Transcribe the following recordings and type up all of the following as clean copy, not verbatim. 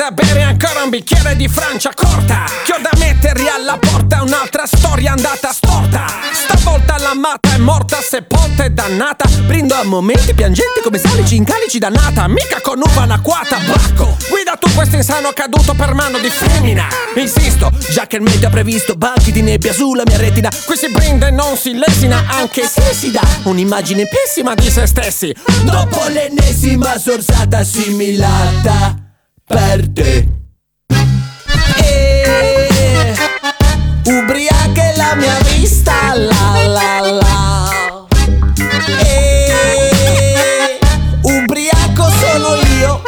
da bere, ancora un bicchiere di Franciacorta, che ho da metterli alla porta, un'altra storia andata storta. Stavolta l'amata è morta, sepolta e dannata. Brindo a momenti piangenti come salici in calici dannata. Mica con uva anacquata, bacco. Guida tu questo insano caduto per mano di femmina. Insisto, già che il meteo ha previsto banchi di nebbia sulla mia retina. Qui si brinda e non si lesina, anche se si dà un'immagine pessima di se stessi. Dopo l'ennesima sorsata assimilata per te. Ubriaca la mia vista, la la la. Ubriaco sono io.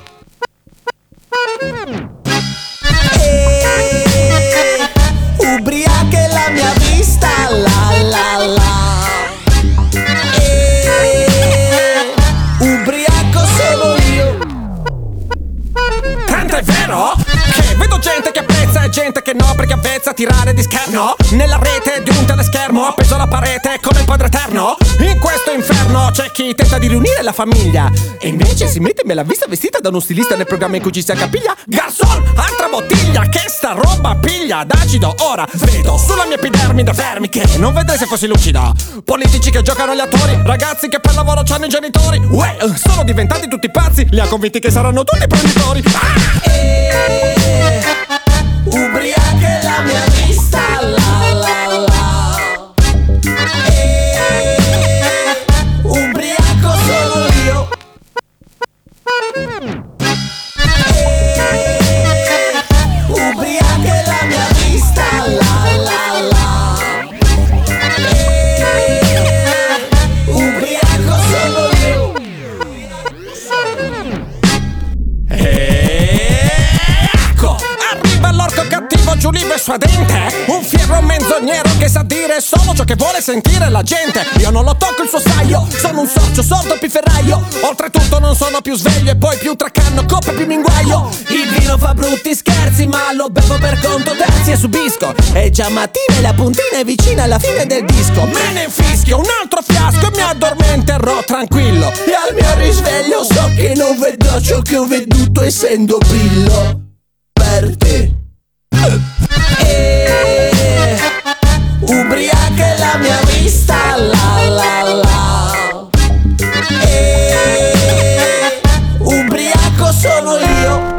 Ubriaca la mia vista, la la la. Ubriaco sono io. Tanto è vero che vedo gente che apprezza e gente che no, perché avvezza a tirare di scherno nella rete di un teleschermo appeso alla parete come il Padre Eterno. In questo inferno c'è chi tenta di riunire la famiglia e invece si mette me la vista vestita da uno stilista nel programma in cui ci si accapiglia. Garçon, altra bottiglia, che sta roba piglia d'acido. Ora vedo sulla mia epidermide vermi che non vedrei se fossi lucido. Politici che giocano agli attori, ragazzi che per lavoro c'hanno i genitori. Uè, sono diventati tutti pazzi, li ha convinti che saranno tutti prenditori. Ubriaca la mia vista, la la la. Ubriaco sono io. Ubriaca la mia vista, la la la. Ubriaco sono io. Arriva l'orco cattivo, Giulivo e suadente, un fiero menzognero che sa dire solo ciò che vuole sentire la gente. Io non lo tocco il suo saio, sono un sorcio sordo pifferaio. Oltretutto non sono più sveglio e poi più tracanno, coppe più minguaio. Il vino fa brutti scherzi ma lo bevo per conto terzi e subisco. È già mattina e la puntina è vicina alla fine del disco. Me ne infischio un altro fiasco e mi addormenterò tranquillo. E al mio risveglio so che non vedrò ciò che ho veduto essendo brillo per te. Ubriaca la mia vista, la la la. Ubriaco sono io.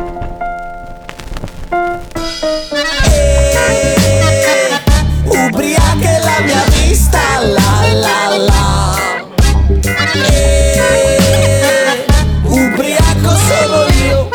Ubriaca la mia vista, la la la. Ubriaco sono io.